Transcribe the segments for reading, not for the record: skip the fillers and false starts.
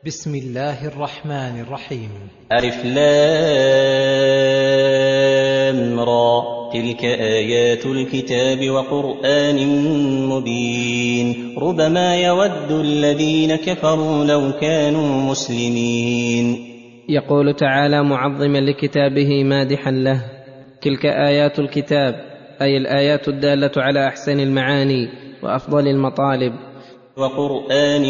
بسم الله الرحمن الرحيم. ألف لام را، تلك آيات الكتاب وقرآن مبين، ربما يود الذين كفروا لو كانوا مسلمين. يقول تعالى معظما لكتابه مادحا له: تلك آيات الكتاب، أي الآيات الدالة على أحسن المعاني وأفضل المطالب. وقرآن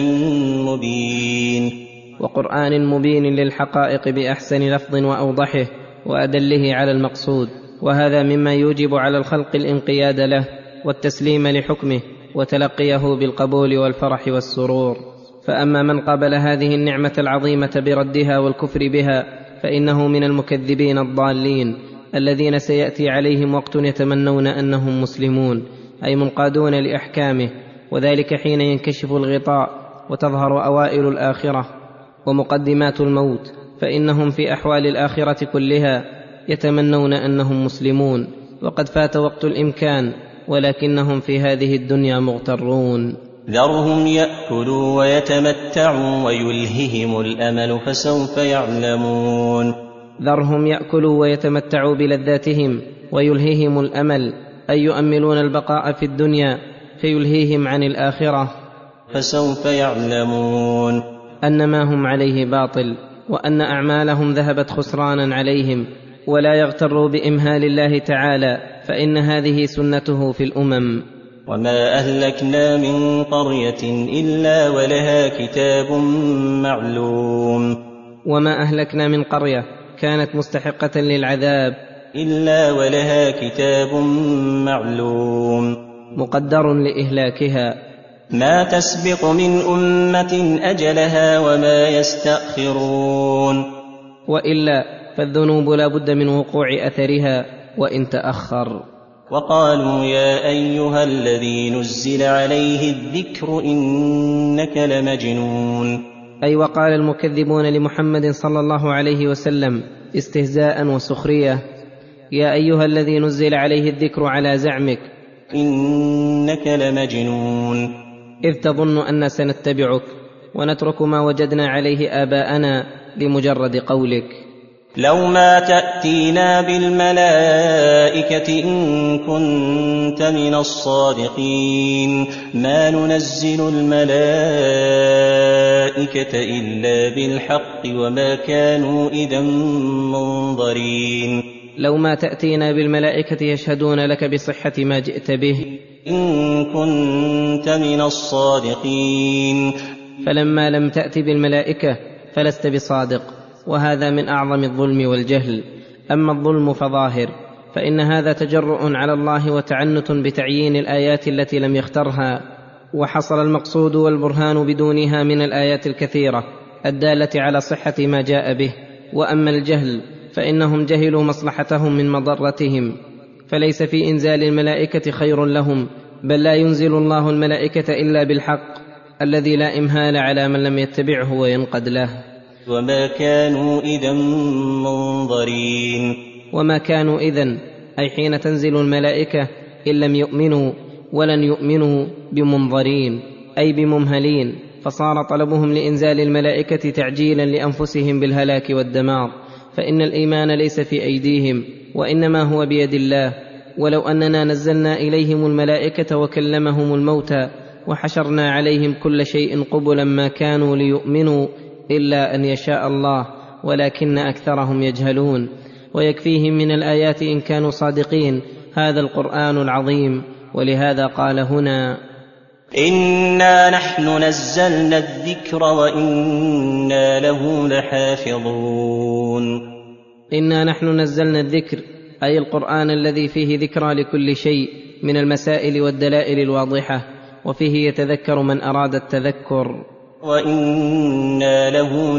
مبين، وقرآن مبين للحقائق بأحسن لفظ وأوضحه وأدله على المقصود، وهذا مما يوجب على الخلق الانقياد له والتسليم لحكمه وتلقيه بالقبول والفرح والسرور. فأما من قابل هذه النعمة العظيمة بردها والكفر بها فإنه من المكذبين الضالين الذين سيأتي عليهم وقت يتمنون أنهم مسلمون، أي منقادون لأحكامه، وذلك حين ينكشف الغطاء وتظهر أوائل الآخرة ومقدمات الموت، فإنهم في أحوال الآخرة كلها يتمنون أنهم مسلمون، وقد فات وقت الإمكان، ولكنهم في هذه الدنيا مغترون. ذرهم يأكلوا ويتمتعوا ويلههم الأمل فسوف يعلمون. ذرهم يأكلوا ويتمتعوا بلذاتهم ويلههم الأمل، أي يؤملون البقاء في الدنيا فيلهيهم عن الآخرة، فسوف يعلمون أن ما هم عليه باطل، وأن أعمالهم ذهبت خسرانا عليهم، ولا يغتروا بإمهال الله تعالى، فإن هذه سنته في الأمم. وما أهلكنا من قرية إلا ولها كتاب معلوم. وما أهلكنا من قرية كانت مستحقة للعذاب إلا ولها كتاب معلوم، مقدر لإهلاكها. ما تسبق من أمة أجلها وما يستأخرون. وإلا فالذنوب لا بد من وقوع أثرها وإن تأخر. وقالوا يا أيها الذي نزل عليه الذكر إنك لمجنون. أي وقال المكذبون لمحمد صلى الله عليه وسلم استهزاء وسخرية: يا أيها الذي نزل عليه الذكر على زعمك إنك لمجنون، إذ تظن أن سنتبعك ونترك ما وجدنا عليه آباءنا لمجرد قولك. لو ما تأتينا بالملائكة إن كنت من الصادقين، ما ننزل الملائكة إلا بالحق وما كانوا إذا منظرين. لو ما تأتينا بالملائكة يشهدون لك بصحة ما جئت به إن كنت من الصادقين. فلما لم تأت بالملائكة فلست بصادق، وهذا من أعظم الظلم والجهل. أما الظلم فظاهر، فإن هذا تجرؤ على الله وتعنت بتعيين الآيات التي لم يخترها، وحصل المقصود والبرهان بدونها من الآيات الكثيرة الدالة على صحة ما جاء به. وأما الجهل فإنهم جهلوا مصلحتهم من مضرتهم، فليس في إنزال الملائكة خير لهم، بل لا ينزل الله الملائكة إلا بالحق الذي لا إمهال على من لم يتبعه وينقد له. وما كانوا إذا منظرين. وما كانوا إذن أي حين تنزل الملائكة إن لم يؤمنوا ولن يؤمنوا بمنظرين، أي بممهلين، فصار طلبهم لإنزال الملائكة تعجيلا لأنفسهم بالهلاك والدمار، فإن الإيمان ليس في أيديهم وإنما هو بيد الله. ولو أننا نزلنا إليهم الملائكة وكلمهم الموتى وحشرنا عليهم كل شيء قبلا ما كانوا ليؤمنوا إلا أن يشاء الله، ولكن أكثرهم يجهلون. ويكفيهم من الآيات إن كانوا صادقين هذا القرآن العظيم. ولهذا قال هنا: إنا نحن نزلنا الذكر وإنا له لحافظون. إنا نحن نزلنا الذكر، أي القرآن الذي فيه ذكرى لكل شيء من المسائل والدلائل الواضحة، وفيه يتذكر من أراد التذكر. وإنا له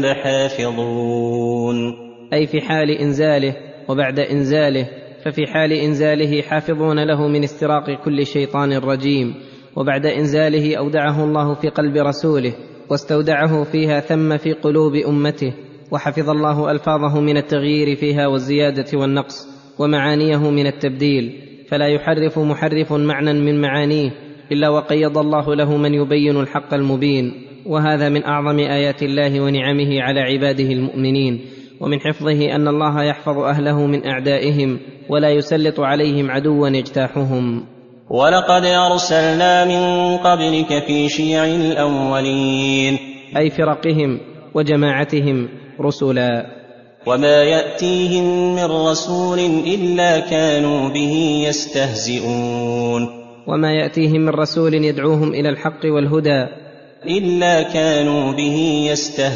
لحافظون، أي في حال إنزاله وبعد إنزاله، ففي حال إنزاله حافظون له من استراق كل شيطان رجيم، وبعد إنزاله أودعه الله في قلب رسوله واستودعه فيها ثم في قلوب أمته، وحفظ الله ألفاظه من التغيير فيها والزيادة والنقص، ومعانيه من التبديل، فلا يحرف محرف معنى من معانيه إلا وقيض الله له من يبين الحق المبين. وهذا من أعظم آيات الله ونعمه على عباده المؤمنين، ومن حفظه أن الله يحفظ أهله من أعدائهم ولا يسلط عليهم عدوا يجتاحهم. ولقد أرسلنا من قبلك في شيع الأولين، أي فرقهم وجماعتهم رسلا، وما يأتيهم من رسول إلا كانوا به يستهزئون، وما يأتيهم من رسول يدعوهم إلى الحق والهدى إلا كانوا به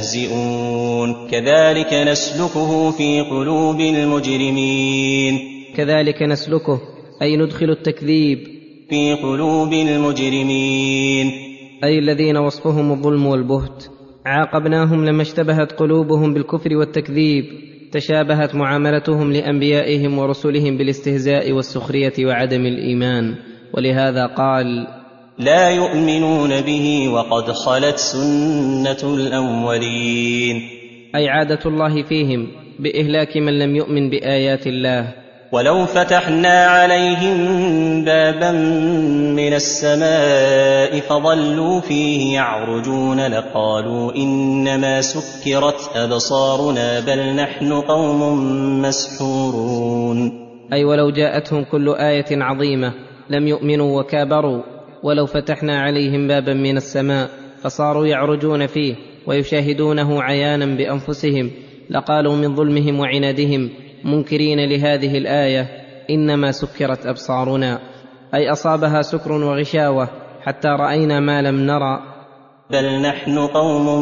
يستهزئون. كذلك نسلكه في قلوب المجرمين، كذلك نسلكه أي ندخل التكذيب في قلوب المجرمين، أي الذين وصفهم الظلم والبهت. عاقبناهم لما اشتبهت قلوبهم بالكفر والتكذيب، تشابهت معاملتهم لأنبيائهم ورسلهم بالاستهزاء والسخرية وعدم الإيمان، ولهذا قال: لا يؤمنون به وقد خلت سنة الأولين، أي عادة الله فيهم بإهلاك من لم يؤمن بآيات الله. ولو فتحنا عليهم بابا من السماء فظلوا فيه يعرجون لقالوا إنما سكرت أبصارنا بل نحن قوم مسحورون، أي ولو جاءتهم كل آية عظيمة لم يؤمنوا وكابروا. ولو فتحنا عليهم بابا من السماء فصاروا يعرجون فيه ويشاهدونه عيانا بأنفسهم لقالوا من ظلمهم وعنادهم منكرين لهذه الآية: إنما سكرت أبصارنا، أي أصابها سكر وغشاوة حتى رأينا ما لم نرى، بل نحن قوم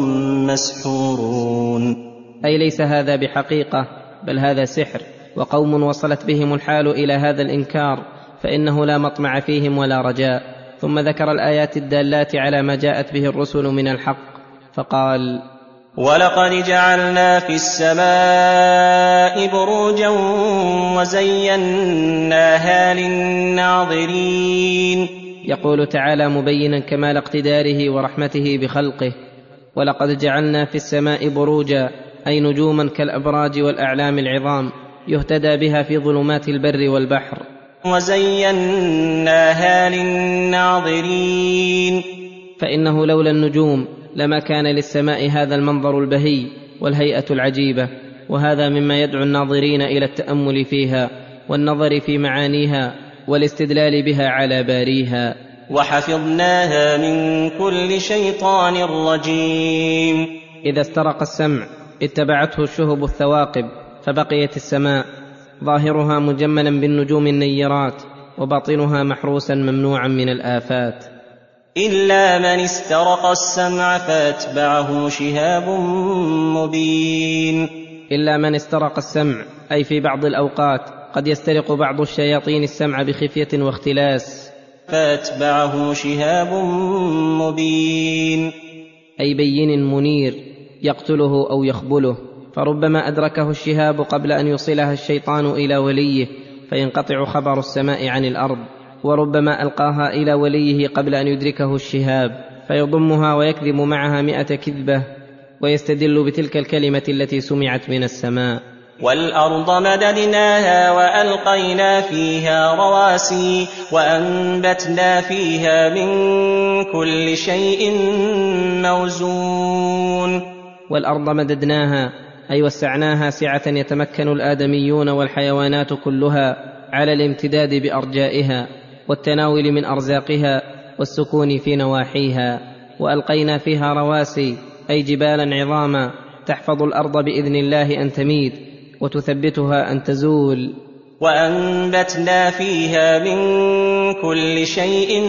مسحورون، أي ليس هذا بحقيقة بل هذا سحر، وقوم وصلت بهم الحال إلى هذا الإنكار فإنه لا مطمع فيهم ولا رجاء. ثم ذكر الآيات الدالات على ما جاءت به الرسل من الحق فقال: ولقد جعلنا في السماء بروجا وزيناها للناظرين. يقول تعالى مبينا كمال اقتداره ورحمته بخلقه: ولقد جعلنا في السماء بروجا، أي نجوما كالأبراج والأعلام العظام يهتدى بها في ظلمات البر والبحر. وزيناها للناظرين، فإنه لولا النجوم لما كان للسماء هذا المنظر البهي والهيئة العجيبة، وهذا مما يدعو الناظرين إلى التأمل فيها والنظر في معانيها والاستدلال بها على باريها. وحفظناها من كل شيطان رجيم. إذا استرق السمع اتبعته الشهب الثواقب، فبقيت السماء ظاهرها مجملا بالنجوم النيرات وباطنها محروسا ممنوعا من الآفات، إلا من استرق السمع فاتبعه شهاب مبين. إلا من استرق السمع، أي في بعض الأوقات قد يسترق بعض الشياطين السمع بخفية واختلاس، فاتبعه شهاب مبين، أي بين منير يقتله أو يخبله، فربما أدركه الشهاب قبل أن يوصلها الشيطان إلى وليه فينقطع خبر السماء عن الأرض، وربما ألقاها إلى وليه قبل أن يدركه الشهاب فيضمها ويكذب معها 100 كذبة ويستدل بتلك الكلمة التي سمعت من السماء. والأرض مددناها وألقينا فيها رواسي وأنبتنا فيها من كل شيء موزون. والأرض مددناها، أي وسعناها سعة يتمكن الآدميون والحيوانات كلها على الامتداد بأرجائها والتناول من أرزاقها والسكون في نواحيها. وألقينا فيها رواسي، أي جبالا عظاما تحفظ الأرض بإذن الله أن تميد وتثبتها أن تزول. وأنبتنا فيها من كل شيء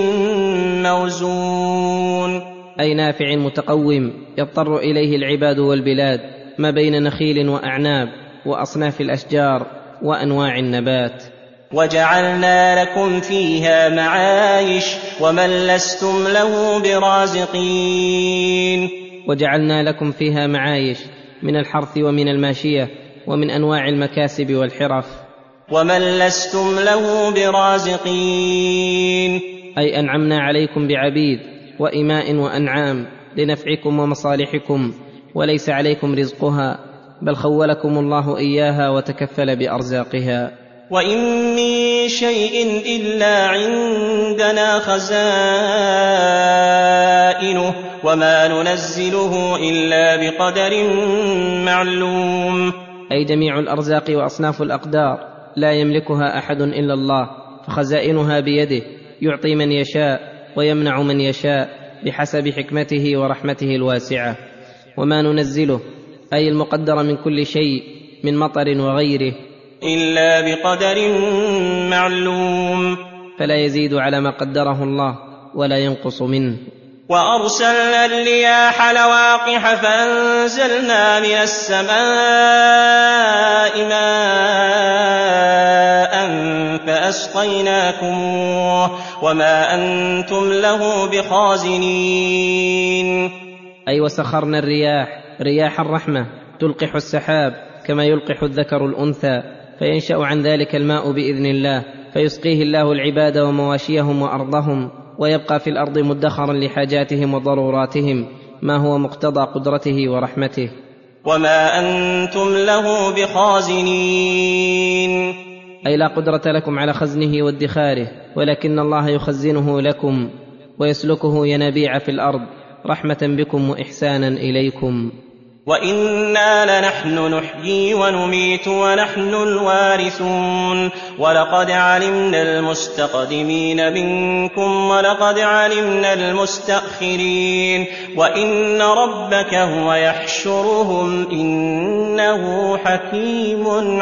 موزون، أي نافع متقوم يضطر إليه العباد والبلاد، ما بين نخيل وأعناب وأصناف الأشجار وأنواع النبات. وجعلنا لكم فيها معايش ومن لستم له برازقين. وجعلنا لكم فيها معايش من الحرث ومن الماشية ومن أنواع المكاسب والحرف. ومن لستم له برازقين، أي أنعمنا عليكم بعبيد وإماء وأنعام لنفعكم ومصالحكم، وليس عليكم رزقها بل خولكم الله إياها وتكفل بأرزاقها. وإن من شيء إلا عندنا خزائنه وما ننزله إلا بقدر معلوم. أي جميع الأرزاق وأصناف الأقدار لا يملكها أحد إلا الله، فخزائنها بيده، يعطي من يشاء ويمنع من يشاء بحسب حكمته ورحمته الواسعة. وما ننزله أي المقدر من كل شيء من مطر وغيره إلا بقدر معلوم، فلا يزيد على ما قدره الله ولا ينقص منه. وأرسلنا الرياح لواقح فأنزلنا من السماء ماء فأسقيناكموه وما أنتم له بخازنين. أي وسخرنا الرياح، رياح الرحمة، تلقح السحاب كما يلقح الذكر الأنثى، فينشأ عن ذلك الماء بإذن الله، فيسقيه الله العباد ومواشيهم وأرضهم، ويبقى في الأرض مدخرا لحاجاتهم وضروراتهم ما هو مقتضى قدرته ورحمته. وما أنتم له بخازنين، أي لا قدرة لكم على خزنه وادخاره، ولكن الله يخزنه لكم ويسلكه ينابيع في الأرض رحمة بكم وإحسانا إليكم. وإنا لنحن نحيي ونميت ونحن الوارثون. ولقد علمنا المستقدمين منكم ولقد علمنا المستأخرين وإن ربك هو يحشرهم إنه حكيم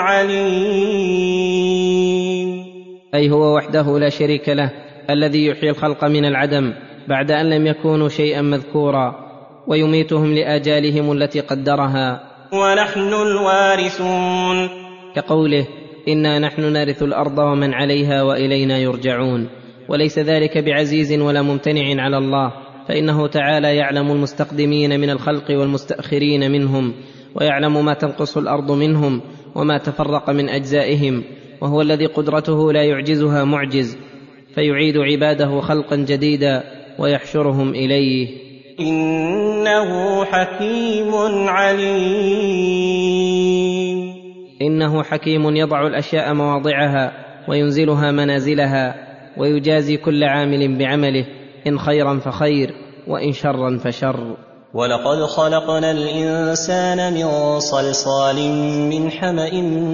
عليم. أي هو وحده لا شريك له الذي يحيي الخلق من العدم بعد أن لم يكونوا شيئا مذكورا، ويميتهم لآجالهم التي قدرها. ونحن الوارثون، كقوله إنا نحن نرث الأرض ومن عليها وإلينا يرجعون. وليس ذلك بعزيز ولا ممتنع على الله، فإنه تعالى يعلم المستقدمين من الخلق والمستأخرين منهم، ويعلم ما تنقص الأرض منهم وما تفرق من أجزائهم، وهو الذي قدرته لا يعجزها معجز، فيعيد عباده خلقا جديدا ويحشرهم إليه. إنه حكيم عليم. إنه حكيم يضع الأشياء مواضعها وينزلها منازلها، ويجازي كل عامل بعمله، إن خيرا فخير وإن شرا فشر. ولقد خلقنا الإنسان من صلصال من حمأ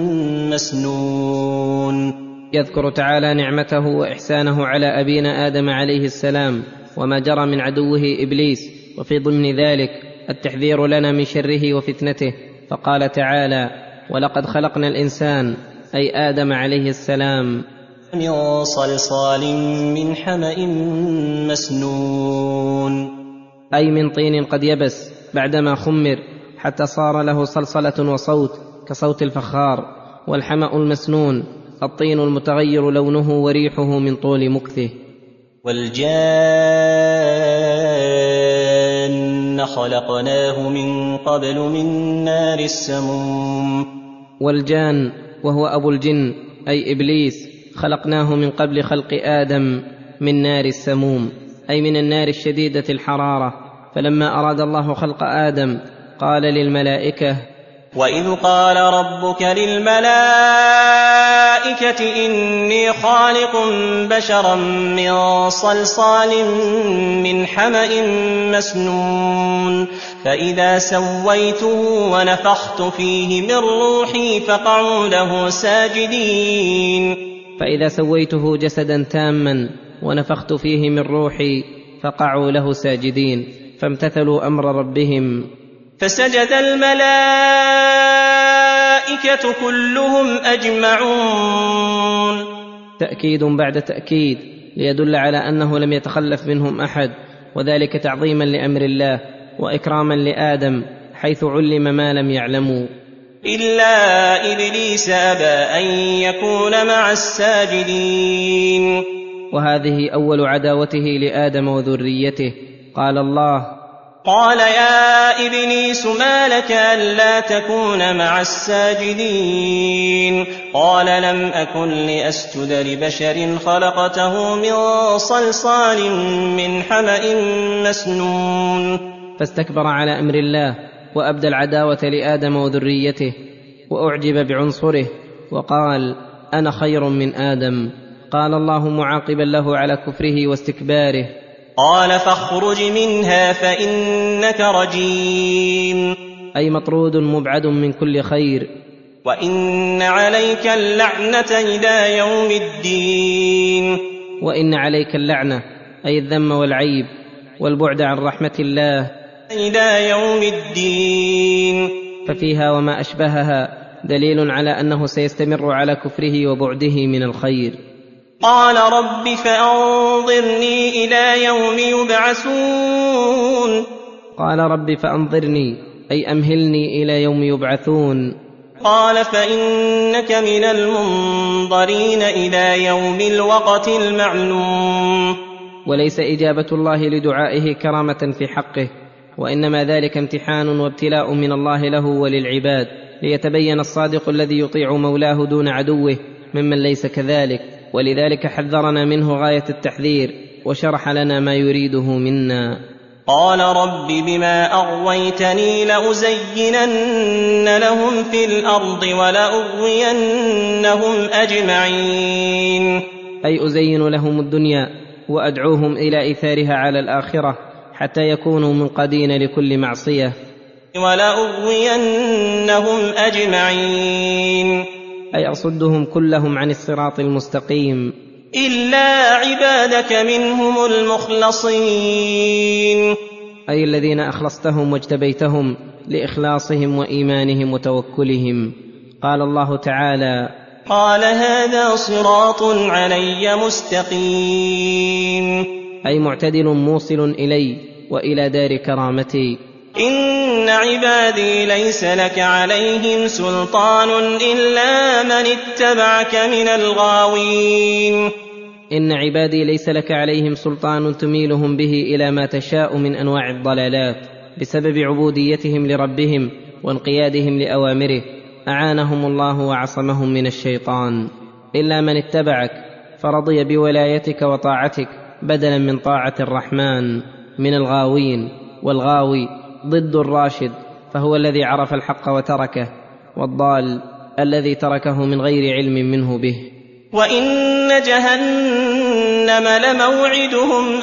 مسنون. يذكر تعالى نعمته وإحسانه على أبينا آدم عليه السلام وما جرى من عدوه إبليس، وفي ضمن ذلك التحذير لنا من شره وفتنته، فقال تعالى: ولقد خلقنا الإنسان أي آدم عليه السلام من صلصال من حمأ مسنون، أي من طين قد يبس بعدما خمر حتى صار له صلصلة وصوت كصوت الفخار. والحمأ المسنون الطين المتغير لونه وريحه من طول مكثه. والجان خلقناه من قبل من نار السموم. والجان وهو أبو الجن أي إبليس خلقناه من قبل خلق آدم من نار السموم، أي من النار الشديدة الحرارة. فلما أراد الله خلق آدم قال للملائكة: وإذ قال ربك للملائكة إني خالق بشرا من صلصال من حمأ مسنون فإذا سويته ونفخت فيه من روحي فقعوا له ساجدين. فإذا سويته جسدا تاما ونفخت فيه من روحي فقعوا له ساجدين، فامتثلوا أمر ربهم. فسجد الملائكة كلهم أجمعون. تأكيد بعد تأكيد ليدل على أنه لم يتخلف منهم أحد، وذلك تعظيما لأمر الله وإكراما لآدم حيث علم ما لم يعلموا. إلا إبليس أبى أن يكون مع الساجدين. وهذه أول عداوته لآدم وذريته. قال الله: قال يا إبليس ما لك ألا تكون مع الساجدين؟ قال لم أكن لأسجد لبشر خلقته من صلصال من حمأ مسنون. فاستكبر على أمر الله وأبدى العداوة لآدم وذريته، وأعجب بعنصره وقال: أنا خير من آدم. قال الله معاقبا له على كفره واستكباره: قال فاخرج منها فإنك رجيم، أي مطرود مبعد من كل خير. وإن عليك اللعنة إلى يوم الدين، وإن عليك اللعنة أي الذم والعيب والبعد عن رحمة الله إلى يوم الدين. ففيها وما أشبهها دليل على أنه سيستمر على كفره وبعده من الخير. قال رب فأنظرني إلى يوم يبعثون. قال رب فأنظرني أي أمهلني إلى يوم يبعثون. قال فإنك من المنظرين إلى يوم الوقت المعلوم. وليس إجابة الله لدعائه كرامة في حقه، وإنما ذلك امتحان وابتلاء من الله له وللعباد، ليتبين الصادق الذي يطيع مولاه دون عدوه ممن ليس كذلك. ولذلك حذرنا منه غاية التحذير، وشرح لنا ما يريده منا. قال رب بما أغويتني لأزينن لهم في الأرض ولأغوينهم أجمعين، أي أزين لهم الدنيا وأدعوهم إلى إيثارها على الآخرة حتى يكونوا منقادين لكل معصية. ولأغوينهم أجمعين، أي أصدهم كلهم عن الصراط المستقيم إلا عبادك منهم المخلصين، أي الذين أخلصتهم واجتبيتهم لإخلاصهم وإيمانهم وتوكلهم. قال الله تعالى: قال هذا صراط علي مستقيم، أي معتدل موصل إلي وإلى دار كرامتي. إن عبادي ليس لك عليهم سلطان إلا من اتبعك من الغاوين. إن عبادي ليس لك عليهم سلطان تميلهم به إلى ما تشاء من أنواع الضلالات بسبب عبوديتهم لربهم وانقيادهم لأوامره. أعانهم الله وعصمهم من الشيطان. إلا من اتبعك فرضي بولايتك وطاعتك بدلا من طاعة الرحمن من الغاوين. والغاوي ضد الراشد، فهو الذي عرف الحق وتركه، والضال الذي تركه من غير علم منه به. وإن جهنم لموعدهم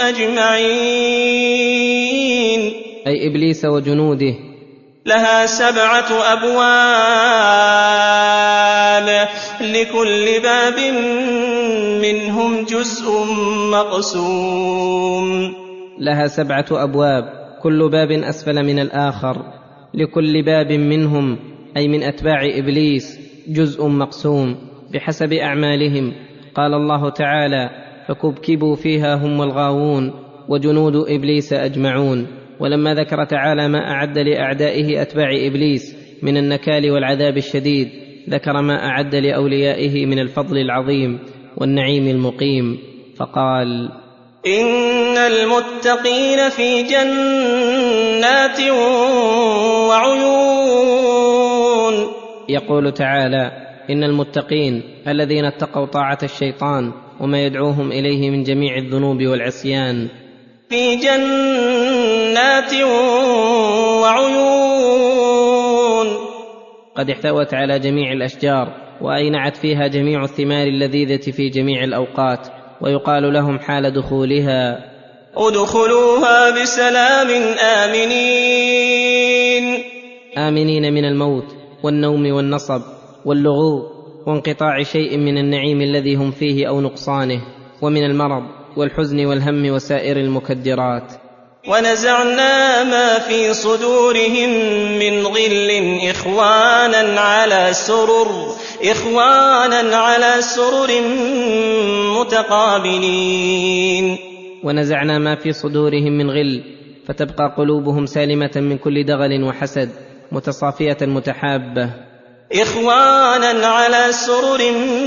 أجمعين، أي إبليس وجنوده. لها 7 أبواب لكل باب منهم جزء مقسوم. لها 7 أبواب، كل باب أسفل من الآخر، لكل باب منهم أي من أتباع إبليس جزء مقسوم بحسب أعمالهم. قال الله تعالى: فكبكبوا فيها هم والغاوون وجنود إبليس أجمعون. ولما ذكر تعالى ما أعد لأعدائه أتباع إبليس من النكال والعذاب الشديد، ذكر ما أعد لأوليائه من الفضل العظيم والنعيم المقيم، فقال: إن المتقين في جنات وعيون. يقول تعالى: إن المتقين الذين اتقوا طاعة الشيطان وما يدعوهم إليه من جميع الذنوب والعصيان في جنات وعيون، قد احتوت على جميع الأشجار وأينعت فيها جميع الثمار اللذيذة في جميع الأوقات، ويقال لهم حال دخولها: ادخلوها بسلام آمنين. آمنين من الموت والنوم والنصب واللغو وانقطاع شيء من النعيم الذي هم فيه أو نقصانه، ومن المرض والحزن والهم وسائر المكدرات. ونزعنا ما في صدورهم من غل إخوانا على سرر متقابلين. ونزعنا ما في صدورهم من غل، فتبقى قلوبهم سالمة من كل دغل وحسد، متصافية متحابة. إخوانا على سرر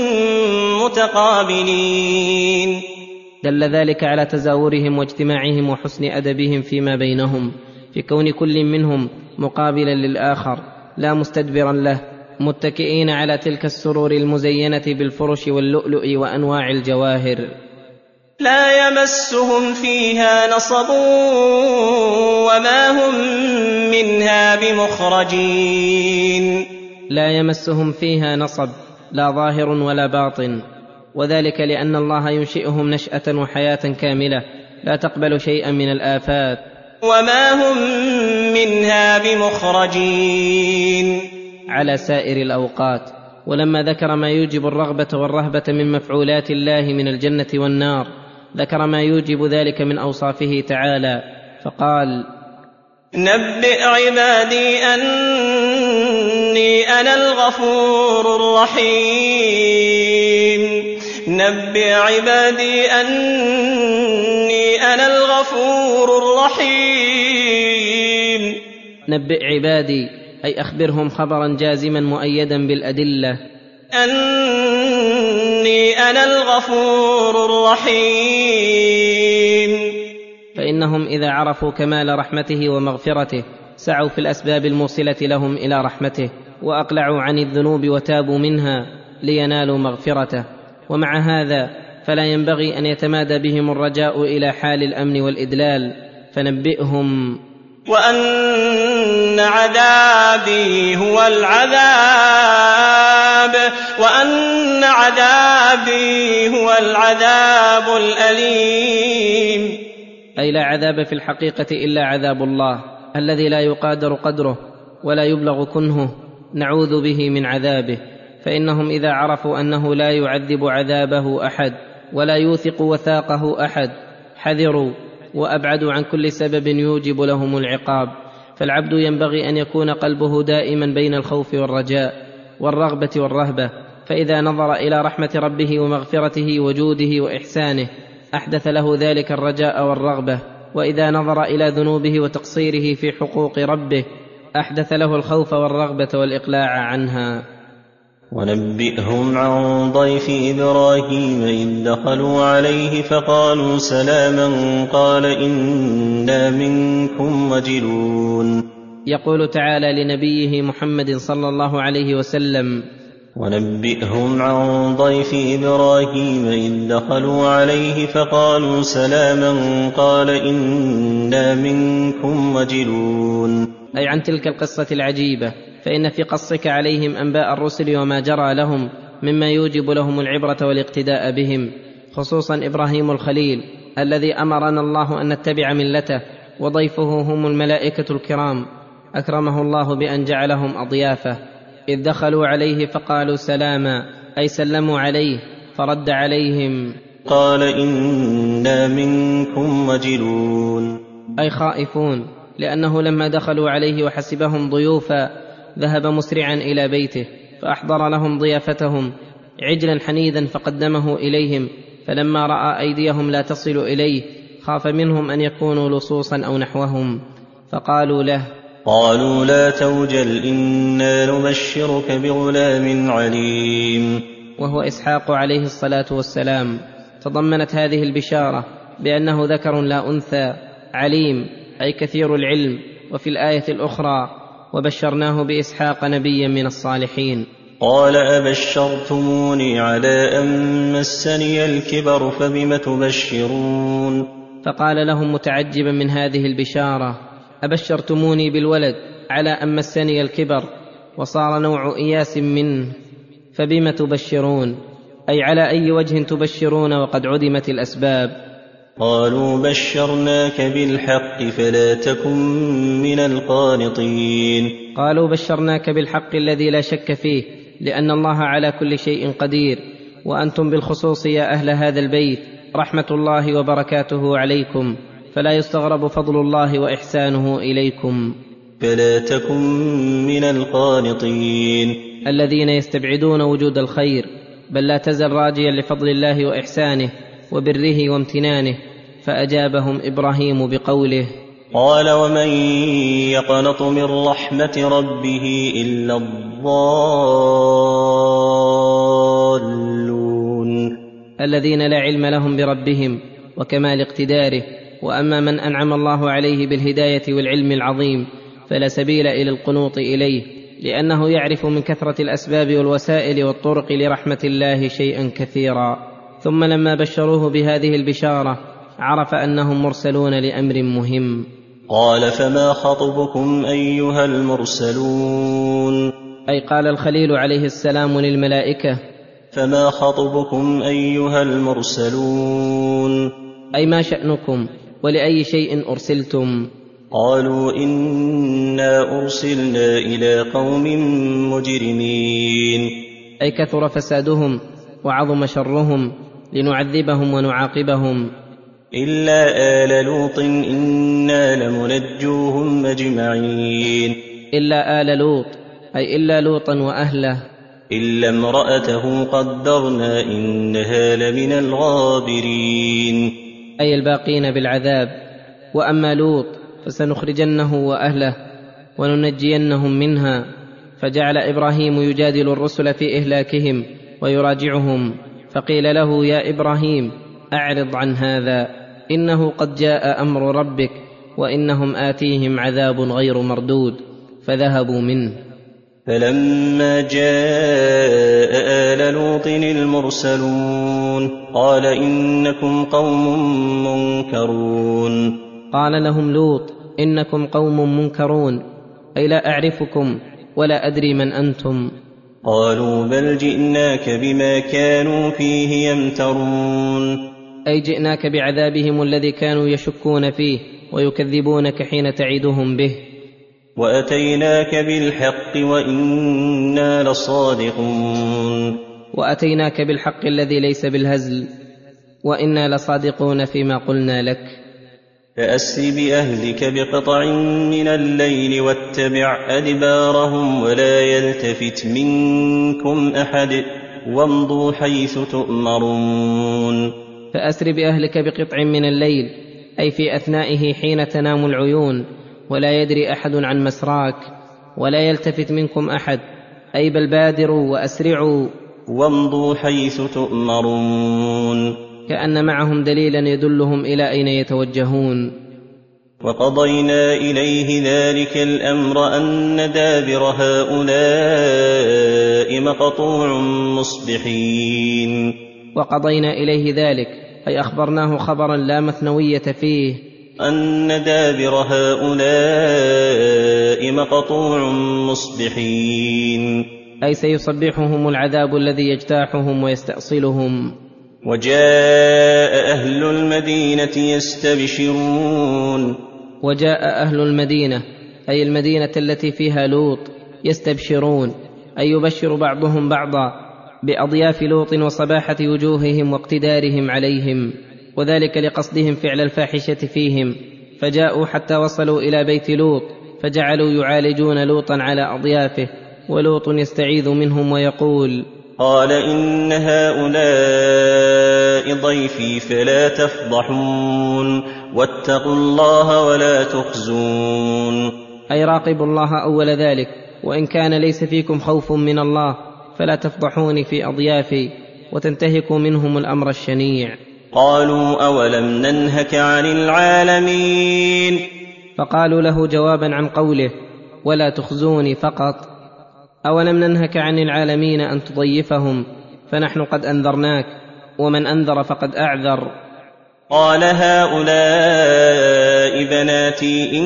متقابلين. دل ذلك على تزاورهم واجتماعهم وحسن أدبهم فيما بينهم، في كون كل منهم مقابلا للآخر لا مستدبرا له، متكئين على تلك السرور المزينة بالفرش واللؤلؤ وأنواع الجواهر. لا يمسهم فيها نصب وما هم منها بمخرجين. لا يمسهم فيها نصب، لا ظاهر ولا باطن، وذلك لأن الله ينشئهم نشأة وحياة كاملة لا تقبل شيئا من الآفات، وما هم منها بمخرجين، على سائر الأوقات. ولما ذكر ما يوجب الرغبة والرهبة من مفعولات الله من الجنة والنار، ذكر ما يوجب ذلك من أوصافه تعالى فقال: نبئ عبادي أني أنا الغفور الرحيم، نبئ عبادي أني أنا الغفور الرحيم. نبئ عبادي أي أخبرهم خبرا جازما مؤيدا بالأدلة أني أنا الغفور الرحيم، فإنهم إذا عرفوا كمال رحمته ومغفرته سعوا في الأسباب الموصلة لهم إلى رحمته، وأقلعوا عن الذنوب وتابوا منها لينالوا مغفرته. ومع هذا فلا ينبغي أن يتمادى بهم الرجاء إلى حال الأمن والإدلال، فنبئهم وأن عذابي هو العذاب، وأن عذابي هو العذاب الأليم، أي لا عذاب في الحقيقة إلا عذاب الله الذي لا يقادر قدره ولا يبلغ كنهه، نعوذ به من عذابه. فإنهم إذا عرفوا أنه لا يعذب عذابه أحد ولا يوثق وثاقه أحد حذروا وأبعدوا عن كل سبب يوجب لهم العقاب. فالعبد ينبغي أن يكون قلبه دائما بين الخوف والرجاء والرغبة والرهبة، فإذا نظر إلى رحمة ربه ومغفرته وجوده وإحسانه أحدث له ذلك الرجاء والرغبة، وإذا نظر إلى ذنوبه وتقصيره في حقوق ربه أحدث له الخوف والرغبة والإقلاع عنها. ونبئهم عن ضيف إبراهيم إذ دخلوا عليه فقالوا سلاما قال إنا منكم وجلون. يقول تعالى لنبيه محمد صلى الله عليه وسلم: ونبئهم عن ضيف إبراهيم إذ دخلوا عليه فقالوا سلاما قال إنا منكم وجلون، أي عن تلك القصة العجيبة، فإن في قصك عليهم أنباء الرسل وما جرى لهم مما يوجب لهم العبرة والاقتداء بهم، خصوصا إبراهيم الخليل الذي أمرنا الله أن نتبع ملته، وضيفه هم الملائكة الكرام أكرمه الله بأن جعلهم أضيافه. إذ دخلوا عليه فقالوا سلاما أي سلموا عليه، فرد عليهم قال إنا منكم وجلون، أي خائفون، لأنه لما دخلوا عليه وحسبهم ضيوفا ذهب مسرعا إلى بيته فأحضر لهم ضيافتهم عجلا حنيدا فقدمه إليهم، فلما رأى أيديهم لا تصل إليه خاف منهم أن يكونوا لصوصا أو نحوهم، فقالوا له قالوا لا توجل إنا نبشرك بغلام عليم، وهو إسحاق عليه الصلاة والسلام. تضمنت هذه البشارة بأنه ذكر لا أنثى عليم أي كثير العلم. وفي الآية الأخرى وبشرناه بإسحاق نبيا من الصالحين. قال أبشرتموني على أن مسني الكبر فبم تبشرون، فقال لهم متعجبا من هذه البشارة: أبشرتموني بالولد على أن مسني الكبر، وصار نوع إياس منه، فبم تبشرون أي على أي وجه تبشرون وقد عدمت الأسباب. قالوا بشرناك بالحق فلا تكن من القانطين، قالوا بشرناك بالحق الذي لا شك فيه، لأن الله على كل شيء قدير، وأنتم بالخصوص يا أهل هذا البيت رحمة الله وبركاته عليكم، فلا يستغرب فضل الله وإحسانه إليكم. فلا تكن من القانطين الذين يستبعدون وجود الخير، بل لا تزل راجيا لفضل الله وإحسانه وبره وامتنانه. فأجابهم إبراهيم بقوله: قال ومن يقنط من رحمة ربه إلا الضالون، الذين لا علم لهم بربهم وكمال اقتداره. وأما من أنعم الله عليه بالهداية والعلم العظيم فلا سبيل إلى القنوط إليه، لأنه يعرف من كثرة الأسباب والوسائل والطرق لرحمة الله شيئا كثيرا. ثم لما بشروه بهذه البشارة عرف أنهم مرسلون لأمر مهم. قال فما خطبكم أيها المرسلون، أي قال الخليل عليه السلام للملائكة: فما خطبكم أيها المرسلون؟ أي ما شأنكم ولأي شيء أرسلتم؟ قالوا إنا أرسلنا إلى قوم مجرمين. أي كثر فسادهم وعظم شرهم لنعذبهم ونعاقبهم. إلا آل لوط إنا لمنجوهم أجمعين. إلا آل لوط أي إلا لوطا وأهله. إلا امرأته قدرنا إنها لمن الغابرين. أي الباقين بالعذاب. وأما لوط فسنخرجنه وأهله وننجينهم منها. فجعل إبراهيم يجادل الرسل في إهلاكهم ويراجعهم، فقيل له: يا إبراهيم أعرض عن هذا، إنه قد جاء أمر ربك وإنهم آتيهم عذاب غير مردود. فذهبوا منه. فلما جاء آل لوط المرسلون قال إنكم قوم منكرون. قال لهم لوط: إنكم قوم منكرون، أي لا أعرفكم ولا أدري من أنتم. قالوا بل جئناك بما كانوا فيه يمترون. أي جئناك بعذابهم الذي كانوا يشكون فيه ويكذبونك حين تعدهم به. وأتيناك بالحق وإنا لصادقون. وأتيناك بالحق الذي ليس بالهزل وإنا لصادقون فيما قلنا لك. فأسر بأهلك بقطع من الليل واتبع أدبارهم ولا يلتفت منكم أحد وامضوا حيث تؤمرون. فأسر بأهلك بقطع من الليل أي في أثنائه حين تنام العيون، ولا يدري أحد عن مسراك، ولا يلتفت منكم أحد، أي بل بادروا وأسرعوا. وامضوا حيث تؤمرون. كأن معهم دليلا يدلهم إلى أين يتوجهون. وقضينا إليه ذلك الأمر أن دابر هؤلاء مقطوع مصبحين. وقضينا إليه ذلك أي أخبرناه خبرا لا مثنوية فيه، أن دابر هؤلاء مقطوع مصبحين، أي سيصبحهم العذاب الذي يجتاحهم ويستأصلهم. وجاء أهل المدينة يستبشرون. وجاء أهل المدينة أي المدينة التي فيها لوط يستبشرون، أي يبشر بعضهم بعضا بأضياف لوط وصباحة وجوههم واقتدارهم عليهم، وذلك لقصدهم فعل الفاحشة فيهم، فجاءوا حتى وصلوا إلى بيت لوط فجعلوا يعالجون لوطا على أضيافه، ولوط يستعيذ منهم ويقول: قال إن هؤلاء ضيفي فلا تفضحون واتقوا الله ولا تخزون. أي راقبوا الله أول ذلك، وإن كان ليس فيكم خوف من الله فلا تفضحوني في أضيافي وتنتهكوا منهم الأمر الشنيع. قالوا أولم ننهك عن العالمين. فقالوا له جوابا عن قوله ولا تخزوني فقط: أولم ننهك عن العالمين أن تضيفهم، فنحن قد أنذرناك، ومن أنذر فقد أعذر. قال هؤلاء بناتي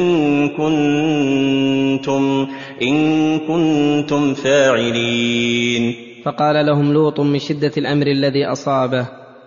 إن كنتم فاعلين. فقال لهم لوط من شدة الأمر الذي أصابه: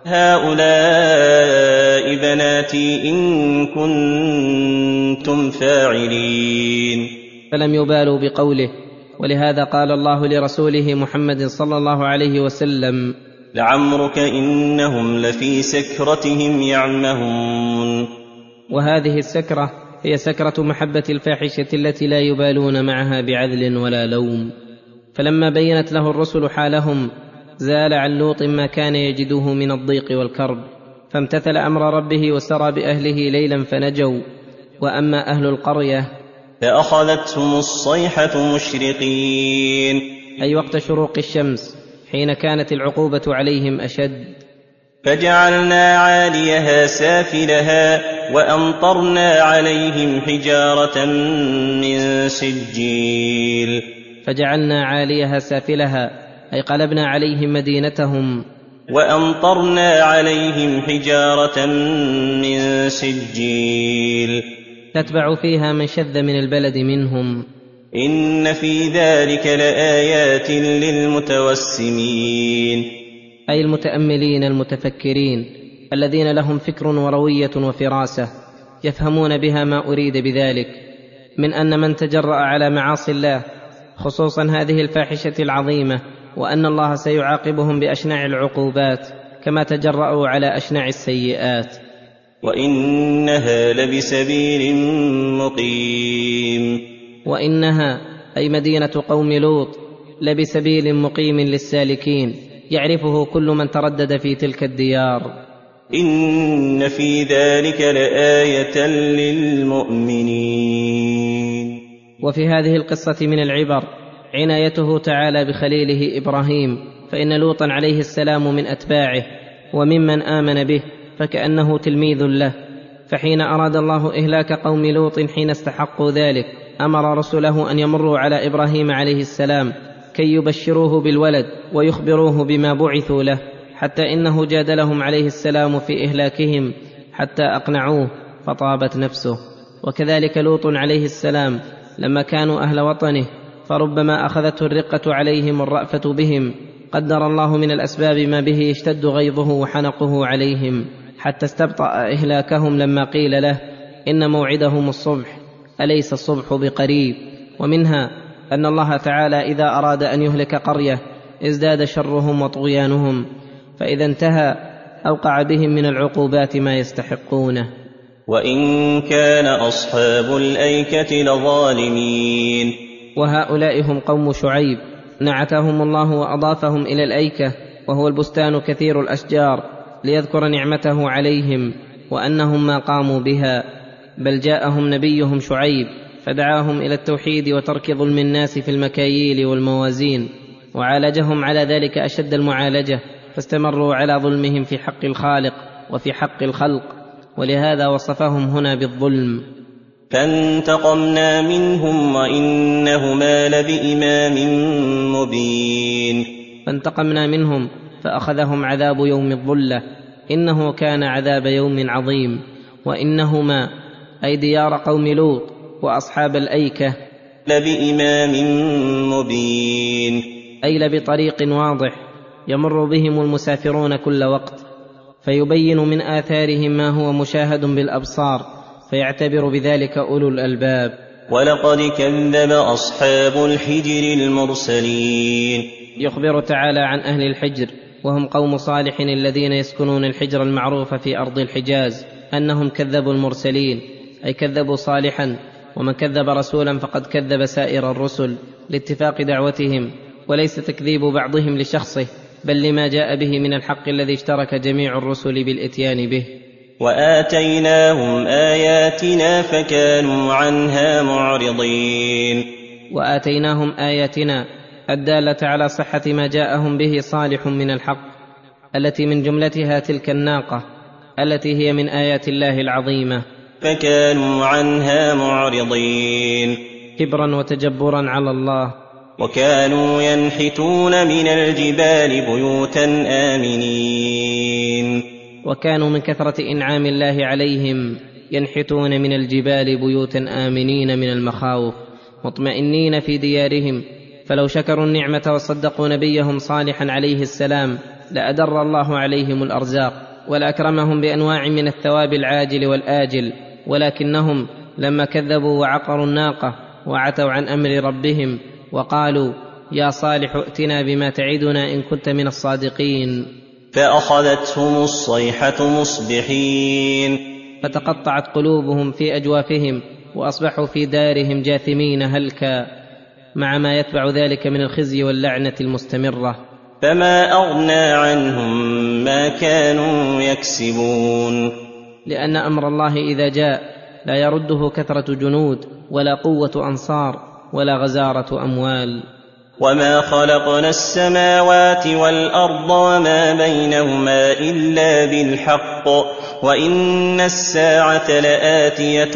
هؤلاء بناتي إن كنتم فاعلين. فلم يبالوا بقوله، ولهذا قال الله لرسوله محمد صلى الله عليه وسلم: لعمرك إنهم لفي سكرتهم يعمهون. وهذه السكرة هي سكرة محبة الفاحشة التي لا يبالون معها بعدل ولا لوم. فلما بينت له الرسل حالهم زال عن لوط ما كان يجده من الضيق والكرب، فامتثل أمر ربه وسرى بأهله ليلا فنجوا. وأما أهل القرية فأخذتهم الصيحة مشرقين، أي وقت شروق الشمس حين كانت العقوبة عليهم أشد. فجعلنا عاليها سافلها وأمطرنا عليهم حجارة من سجيل. فجعلنا عاليها سافلها أي قلبنا عليهم مدينتهم. وأمطرنا عليهم حجارة من سجيل تتبع فيها من شذ من البلد منهم. إن في ذلك لآيات للمتوسمين، أي المتأملين المتفكرين الذين لهم فكر وروية وفراسة يفهمون بها ما أريد بذلك من أن من تجرأ على معاصي الله، خصوصا هذه الفاحشة العظيمة، وأن الله سيعاقبهم بأشنع العقوبات كما تجرأوا على أشنع السيئات. وإنها لبسبيل مقيم، وإنها أي مدينة قوم لوط لبسبيل مقيم للسالكين، يعرفه كل من تردد في تلك الديار. إن في ذلك لآية للمؤمنين. وفي هذه القصة من العبر عنايته تعالى بخليله إبراهيم، فإن لوطا عليه السلام من أتباعه وممن آمن به، فكأنه تلميذ له. فحين أراد الله إهلاك قوم لوط حين استحقوا ذلك، أمر رسله أن يمروا على إبراهيم عليه السلام كي يبشروه بالولد ويخبروه بما بعثوا له، حتى إنه جادلهم عليه السلام في إهلاكهم حتى أقنعوه فطابت نفسه. وكذلك لوط عليه السلام لما كانوا أهل وطنه، فربما أخذته الرقة عليهم الرأفة بهم، قدر الله من الأسباب ما به يشتد غيظه وحنقه عليهم، حتى استبطأ إهلاكهم لما قيل له إن موعدهم الصبح، أليس الصبح بقريب. ومنها أن الله تعالى إذا أراد أن يهلك قرية ازداد شرهم وطغيانهم، فإذا انتهى أوقع بهم من العقوبات ما يستحقونه. وإن كان أصحاب الأيكة لظالمين. وهؤلاء هم قوم شعيب، نعتهم الله وأضافهم إلى الأيكة، وهو البستان كثير الأشجار، ليذكر نعمته عليهم وأنهم ما قاموا بها. بل جاءهم نبيهم شعيب فدعاهم إلى التوحيد وترك ظلم الناس في المكاييل والموازين، وعالجهم على ذلك أشد المعالجة، فاستمروا على ظلمهم في حق الخالق وفي حق الخلق، ولهذا وصفهم هنا بالظلم. فانتقمنا منهم وإنهما لبإمام مبين. فانتقمنا منهم فأخذهم عذاب يوم الظلة، إنه كان عذاب يوم عظيم. وإنهما أي ديار قوم لوط وأصحاب الأيكة لبإمام مبين، أي لبطريق واضح يمر بهم المسافرون كل وقت، فيبين من آثارهم ما هو مشاهد بالأبصار، فيعتبر بذلك أولو الألباب. ولقد كذب أصحاب الحجر المرسلين. يخبر تعالى عن أهل الحجر، وهم قوم صالح الذين يسكنون الحجر المعروف في أرض الحجاز، أنهم كذبوا المرسلين، أي كذبوا صالحا، ومن كذب رسولا فقد كذب سائر الرسل لاتفاق دعوتهم، وليس تكذيب بعضهم لشخصه، بل لما جاء به من الحق الذي اشترك جميع الرسل بالإتيان به. وآتيناهم آياتنا فكانوا عنها معرضين. وآتيناهم آياتنا الدالة على صحة ما جاءهم به صالح من الحق، التي من جملتها تلك الناقة التي هي من آيات الله العظيمة، فكانوا عنها معرضين، كبرا وتجبرا على الله. وكانوا ينحتون من الجبال بيوتا آمنين. وكانوا من كثرة إنعام الله عليهم ينحتون من الجبال بيوتا آمنين من المخاوف، مطمئنين في ديارهم. فلو شكروا النعمة وصدقوا نبيهم صالحا عليه السلام لأدر الله عليهم الأرزاق، ولأكرمهم بأنواع من الثواب العاجل والآجل. ولكنهم لما كذبوا وعقروا الناقة وعتوا عن أمر ربهم وقالوا يا صالح ائتنا بما تعدنا إن كنت من الصادقين، فأخذتهم الصيحة مصبحين، فتقطعت قلوبهم في أجوافهم وأصبحوا في دارهم جاثمين هلكا، مع ما يتبع ذلك من الخزي واللعنة المستمرة. فما أغنى عنهم ما كانوا يكسبون. لأن أمر الله إذا جاء لا يرده كثرة جنود ولا قوة أنصار ولا غزارة أموال. وما خلقنا السماوات والأرض وما بينهما إلا بالحق وإن الساعة لآتية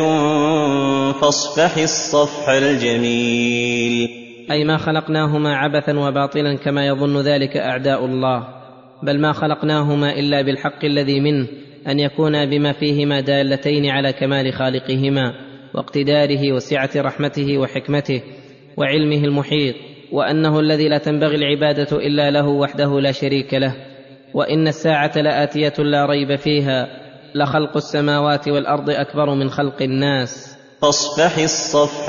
فاصفح الصفح الجميل. أي ما خلقناهما عبثا وباطلا كما يظن ذلك أعداء الله، بل ما خلقناهما إلا بالحق الذي منه أن يكونا بما فيهما دالتين على كمال خالقهما واقتداره وسعة رحمته وحكمته، وعلمه المحيط، وأنه الذي لا تنبغي العبادة إلا له وحده لا شريك له، وإن الساعة لآتية لا ريب فيها، لخلق السماوات والأرض أكبر من خلق الناس. فاصفح الصفح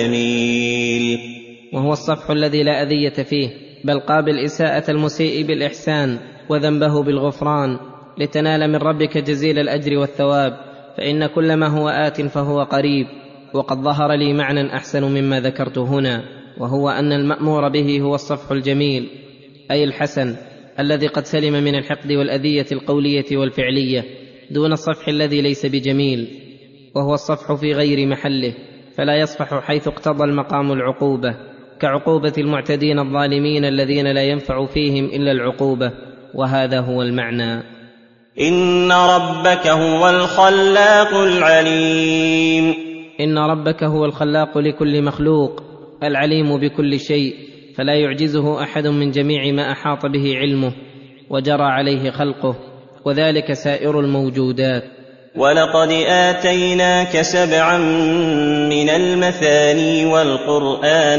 الجميل، وهو الصفح الذي لا أذية فيه، بل قابل إساءة المسيء بالإحسان وذنبه بالغفران، لتنال من ربك جزيل الأجر والثواب، فإن كل ما هو آت فهو قريب. وقد ظهر لي معنى أحسن مما ذكرت هنا، وهو أن المأمور به هو الصفح الجميل، أي الحسن الذي قد سلم من الحقد والأذية القولية والفعلية، دون الصفح الذي ليس بجميل، وهو الصفح في غير محله، فلا يصفح حيث اقتضى المقام العقوبة، كعقوبة المعتدين الظالمين الذين لا ينفع فيهم إلا العقوبة، وهذا هو المعنى. إن ربك هو الخلاق العليم. إن ربك هو الخلاق لكل مخلوق، العليم بكل شيء، فلا يعجزه أحد من جميع ما أحاط به علمه وجرى عليه خلقه، وذلك سائر الموجودات. ولقد آتيناك 7 من المثاني والقرآن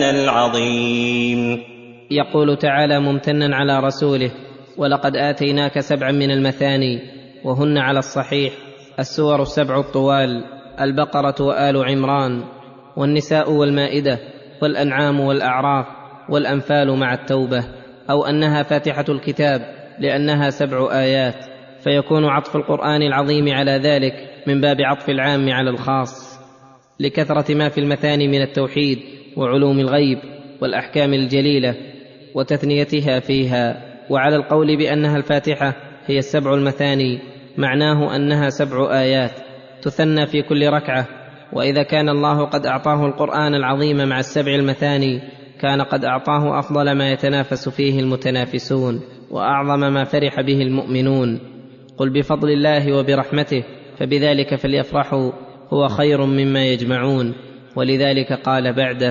العظيم. يقول تعالى ممتنا على رسوله: ولقد آتيناك 7 من المثاني، وهن على الصحيح السور 7 الطوال: البقرة وآل عمران، والنساء والمائدة، والأنعام والأعراف، والأنفال مع التوبة، أو أنها فاتحة الكتاب لأنها 7 آيات، فيكون عطف القرآن العظيم على ذلك من باب عطف العام على الخاص، لكثرة ما في المثاني من التوحيد وعلوم الغيب والأحكام الجليلة وتثنيتها فيها. وعلى القول بأنها الفاتحة هي 7 المثاني، معناه أنها 7 آيات تثنى في كل ركعة. وإذا كان الله قد أعطاه القرآن العظيم مع 7 المثاني، كان قد أعطاه أفضل ما يتنافس فيه المتنافسون، وأعظم ما فرح به المؤمنون. قل بفضل الله وبرحمته فبذلك فليفرحوا هو خير مما يجمعون. ولذلك قال بعده: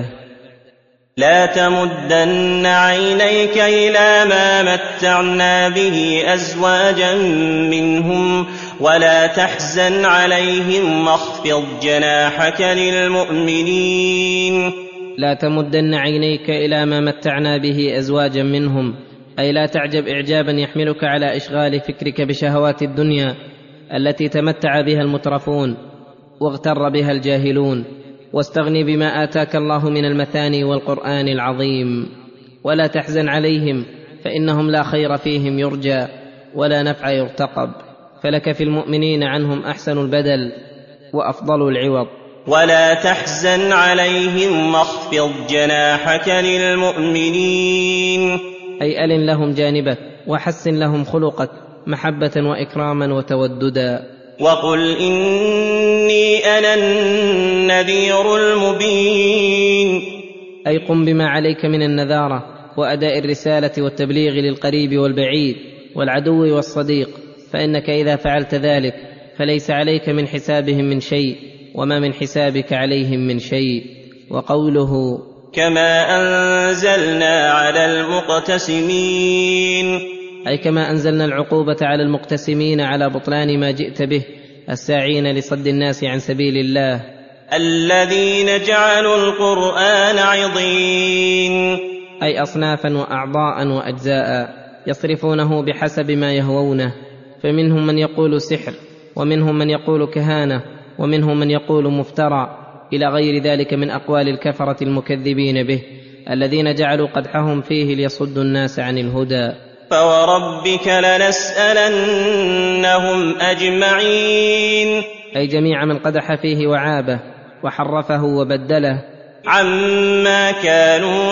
لا تمدن عينيك إلى ما متعنا به أزواجا منهم ولا تحزن عليهم واخفض جناحك للمؤمنين. لا تمدن عينيك إلى ما متعنا به أزواجا منهم، أي لا تعجب إعجابا يحملك على إشغال فكرك بشهوات الدنيا التي تمتع بها المترفون واغتر بها الجاهلون، واستغني بما آتاك الله من المثاني والقرآن العظيم. ولا تحزن عليهم، فإنهم لا خير فيهم يرجى ولا نفع يرتقب، فلك في المؤمنين عنهم أحسن البدل وأفضل العوض. ولا تحزن عليهم واخفض جناحك للمؤمنين، أي ألن لهم جانبك وحسن لهم خلقك محبة وإكراما وتوددا. وقل إني أنا النذير المبين، أي قم بما عليك من النذارة وأداء الرسالة والتبليغ للقريب والبعيد والعدو والصديق، فإنك إذا فعلت ذلك فليس عليك من حسابهم من شيء، وما من حسابك عليهم من شيء. وقوله: كما أنزلنا على المقتسمين، أي كما أنزلنا العقوبة على المقتسمين على بطلان ما جئت به، الساعين لصد الناس عن سبيل الله، الذين جعلوا القرآن عضين، أي أصنافا وأعضاء وأجزاء يصرفونه بحسب ما يهوونه، فمنهم من يقول سحر، ومنهم من يقول كهانة، ومنهم من يقول مفترى، إلى غير ذلك من أقوال الكفرة المكذبين به، الذين جعلوا قدحهم فيه ليصدوا الناس عن الهدى. فوربك لنسألنهم أجمعين، أي جميع من قدح فيه وعابه وحرفه وبدله، عما كانوا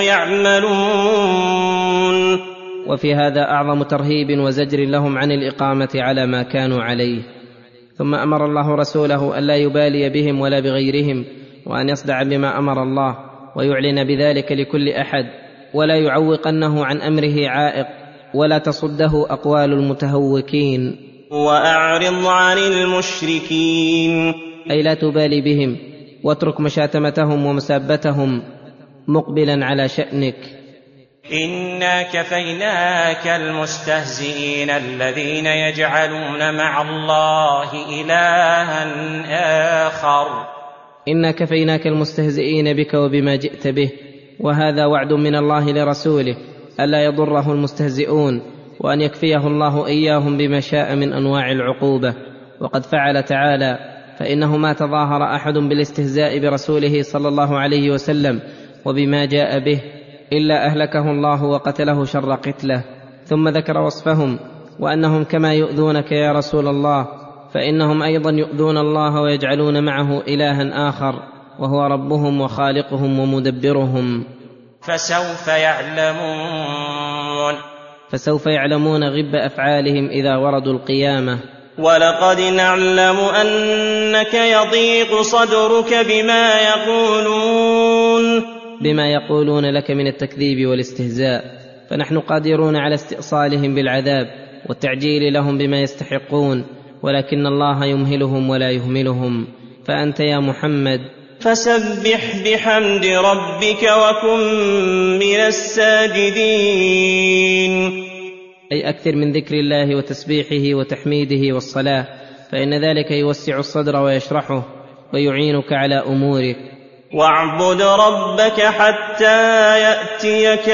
يعملون. وفي هذا أعظم ترهيب وزجر لهم عن الإقامة على ما كانوا عليه. ثم أمر الله رسوله ألا يبالي بهم ولا بغيرهم، وأن يصدع بما أمر الله ويعلن بذلك لكل أحد، ولا يعوقنه عن أمره عائق، ولا تصده أقوال المتهوكين. وأعرض عن المشركين، أي لا تبالي بهم واترك مشاتمتهم ومسابتهم مقبلا على شأنك. إنا كفيناك المستهزئين الذين يجعلون مع الله إلها آخر. إنا كفيناك المستهزئين بك وبما جئت به، وهذا وعد من الله لرسوله ألا يضره المستهزئون، وأن يكفيه الله إياهم بما شاء من أنواع العقوبة. وقد فعل تعالى: فإنه ما تظاهر أحد بالاستهزاء برسوله صلى الله عليه وسلم وبما جاء به إلا أهلكه الله وقتله شر قتله. ثم ذكر وصفهم وأنهم كما يؤذونك يا رسول الله فإنهم أيضا يؤذون الله ويجعلون معه إلها آخر وهو ربهم وخالقهم ومدبرهم. فسوف يعلمون غب أفعالهم إذا وردوا القيامة. ولقد نعلم أنك يضيق صدرك بما يقولون لك من التكذيب والاستهزاء، فنحن قادرون على استئصالهم بالعذاب والتعجيل لهم بما يستحقون، ولكن الله يمهلهم ولا يهملهم. فأنت يا محمد فسبح بحمد ربك وكن من الساجدين، أي أكثر من ذكر الله وتسبيحه وتحميده والصلاة، فإن ذلك يوسع الصدر ويشرحه ويعينك على أمورك. واعبد ربك حتى يأتيك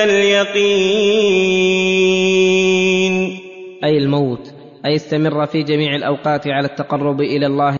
اليقين، أي الموت، أي استمر في جميع الأوقات على التقرب إلى الله